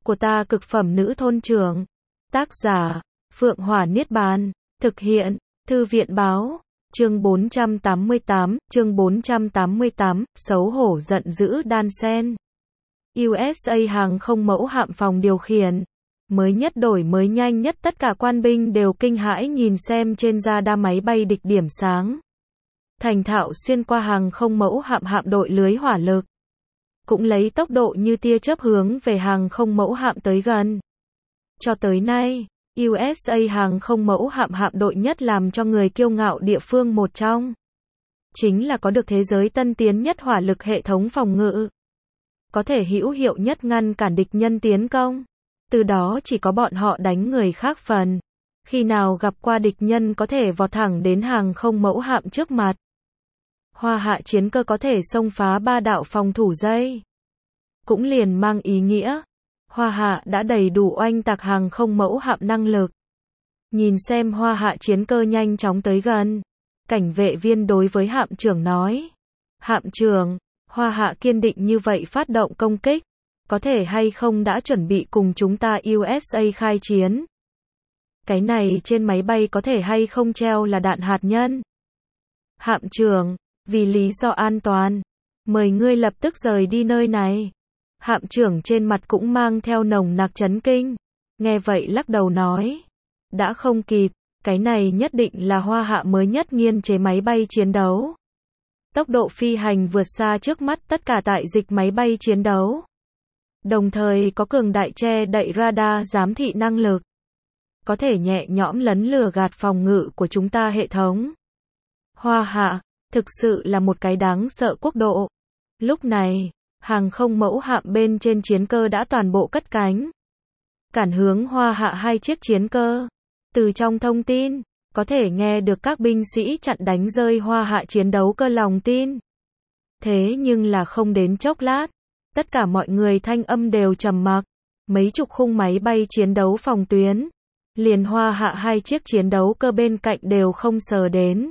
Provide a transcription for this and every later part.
của ta cực phẩm nữ thôn trưởng. Tác giả, Phượng Hỏa Niết Bàn. Thực hiện, Thư viện báo. Chương 488, xấu hổ giận dữ đan sen. USA hàng không mẫu hạm phòng điều khiển. Mới nhất đổi mới nhanh nhất, tất cả quan binh đều kinh hãi nhìn xem trên radar máy bay địch điểm sáng. Thành thạo xuyên qua hàng không mẫu hạm đội lưới hỏa lực. Cũng lấy tốc độ như tia chớp hướng về hàng không mẫu hạm tới gần. Cho tới nay, USA hàng không mẫu hạm đội nhất làm cho người kiêu ngạo địa phương một trong. Chính là có được thế giới tân tiến nhất hỏa lực hệ thống phòng ngự. Có thể hữu hiệu nhất ngăn cản địch nhân tiến công. Từ đó chỉ có bọn họ đánh người khác phần. Khi nào gặp qua địch nhân có thể vọt thẳng đến hàng không mẫu hạm trước mặt. Hoa hạ chiến cơ có thể xông phá 3 đạo phòng thủ dây. Cũng liền mang ý nghĩa, Hoa hạ đã đầy đủ oanh tạc hàng không mẫu hạm năng lực. Nhìn xem Hoa hạ chiến cơ nhanh chóng tới gần. Cảnh vệ viên đối với hạm trưởng nói. Hạm trưởng, Hoa hạ kiên định như vậy phát động công kích. Có thể hay không đã chuẩn bị cùng chúng ta USA khai chiến. Cái này trên máy bay có thể hay không treo là đạn hạt nhân. Hạm trưởng, vì lý do an toàn, mời ngươi lập tức rời đi nơi này. Hạm trưởng trên mặt cũng mang theo nồng nặc chấn kinh. Nghe vậy lắc đầu nói. Đã không kịp, cái này nhất định là Hoa hạ mới nhất nghiên chế máy bay chiến đấu. Tốc độ phi hành vượt xa trước mắt tất cả tại dịch máy bay chiến đấu. Đồng thời có cường đại che đậy radar giám thị năng lực. Có thể nhẹ nhõm lấn lừa gạt phòng ngự của chúng ta hệ thống. Hoa hạ, thực sự là một cái đáng sợ quốc độ. Lúc này, hàng không mẫu hạm bên trên chiến cơ đã toàn bộ cất cánh. Cản hướng Hoa hạ 2 chiếc chiến cơ. Từ trong thông tin, có thể nghe được các binh sĩ chặn đánh rơi Hoa hạ chiến đấu cơ lòng tin. Thế nhưng là không đến chốc lát, tất cả mọi người thanh âm đều trầm mặc. Mấy chục khung máy bay chiến đấu phòng tuyến. Liền Hoa hạ 2 chiếc chiến đấu cơ bên cạnh đều không sờ đến.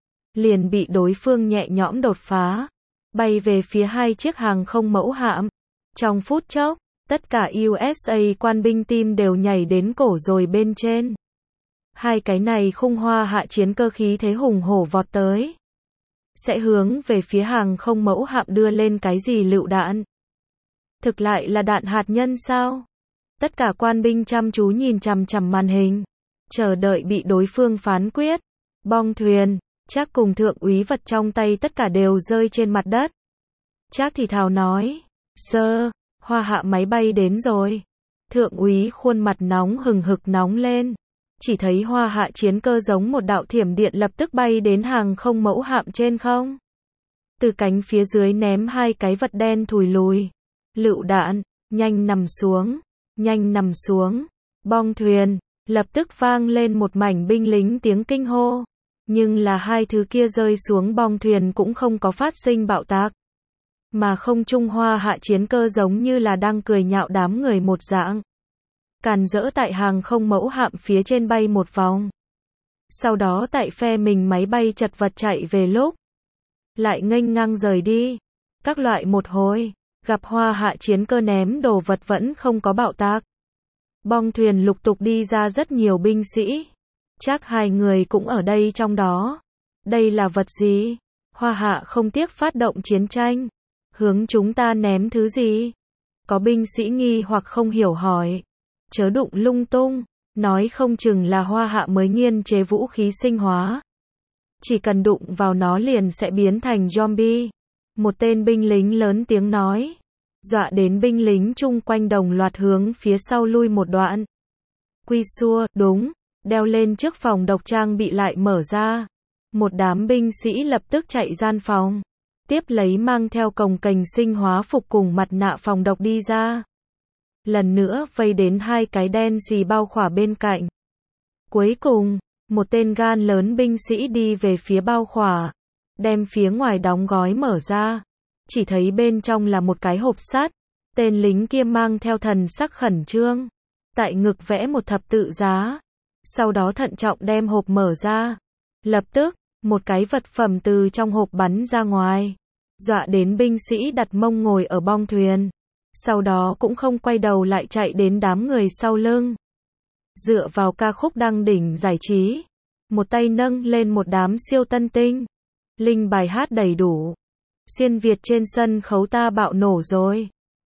Liền bị đối phương nhẹ nhõm đột phá. Bay về phía 2 chiếc hàng không mẫu hạm. Trong phút chốc, tất cả USA quan binh tim đều nhảy đến cổ rồi bên trên. Hai cái này khung Hoa hạ chiến cơ khí thế hùng hổ vọt tới. Sẽ hướng về phía hàng không mẫu hạm đưa lên cái gì lựu đạn? Thực lại là đạn hạt nhân sao? Tất cả quan binh chăm chú nhìn chằm chằm màn hình. Chờ đợi bị đối phương phán quyết. Bong thuyền, Trác cùng thượng úy vật trong tay tất cả đều rơi trên mặt đất. Trác thì thào nói. Sơ, Hoa hạ máy bay đến rồi. Thượng úy khuôn mặt nóng hừng hực nóng lên. Chỉ thấy Hoa hạ chiến cơ giống một đạo thiểm điện lập tức bay đến hàng không mẫu hạm trên không. Từ cánh phía dưới ném 2 cái vật đen thùi lùi. Lựu đạn, nhanh nằm xuống, nhanh nằm xuống. Bong thuyền, lập tức vang lên một mảnh binh lính tiếng kinh hô. Nhưng là 2 thứ kia rơi xuống bong thuyền cũng không có phát sinh bạo tạc. Mà không trung Hoa hạ chiến cơ giống như là đang cười nhạo đám người một dạng. Càn rỡ tại hàng không mẫu hạm phía trên bay một vòng. Sau đó tại phe mình máy bay chật vật chạy về lúc. Lại nghênh ngang rời đi. Các loại một hồi. Gặp Hoa hạ chiến cơ ném đồ vật vẫn không có bạo tạc. Bong thuyền lục tục đi ra rất nhiều binh sĩ. Chắc 2 người cũng ở đây trong đó. Đây là vật gì? Hoa hạ không tiếc phát động chiến tranh. Hướng chúng ta ném thứ gì? Có binh sĩ nghi hoặc không hiểu hỏi. Chớ đụng lung tung. Nói không chừng là Hoa hạ mới nghiên chế vũ khí sinh hóa. Chỉ cần đụng vào nó liền sẽ biến thành zombie. Một tên binh lính lớn tiếng nói. Dọa đến binh lính chung quanh đồng loạt hướng phía sau lui một đoạn. Quy xua, đúng, đeo lên trước phòng độc trang bị lại mở ra. Một đám binh sĩ lập tức chạy gian phòng. Tiếp lấy mang theo cồng kềnh sinh hóa phục cùng mặt nạ phòng độc đi ra. Lần nữa vây đến 2 cái đen xì bao khỏa bên cạnh. Cuối cùng, một tên gan lớn binh sĩ đi về phía bao khỏa. Đem phía ngoài đóng gói mở ra. Chỉ thấy bên trong là một cái hộp sắt. Tên lính kia mang theo thần sắc khẩn trương. Tại ngực vẽ một thập tự giá. Sau đó thận trọng đem hộp mở ra. Lập tức, một cái vật phẩm từ trong hộp bắn ra ngoài. Dọa đến binh sĩ đặt mông ngồi ở bong thuyền. sau đó cũng không quay đầu lại chạy đến đám người sau lưng. Dựa vào ca khúc đăng đỉnh giải trí, một tay nâng lên một đám siêu tân tinh. Linh bài hát đầy đủ. Xuyên Việt trên sân khấu ta bạo nổ rồi.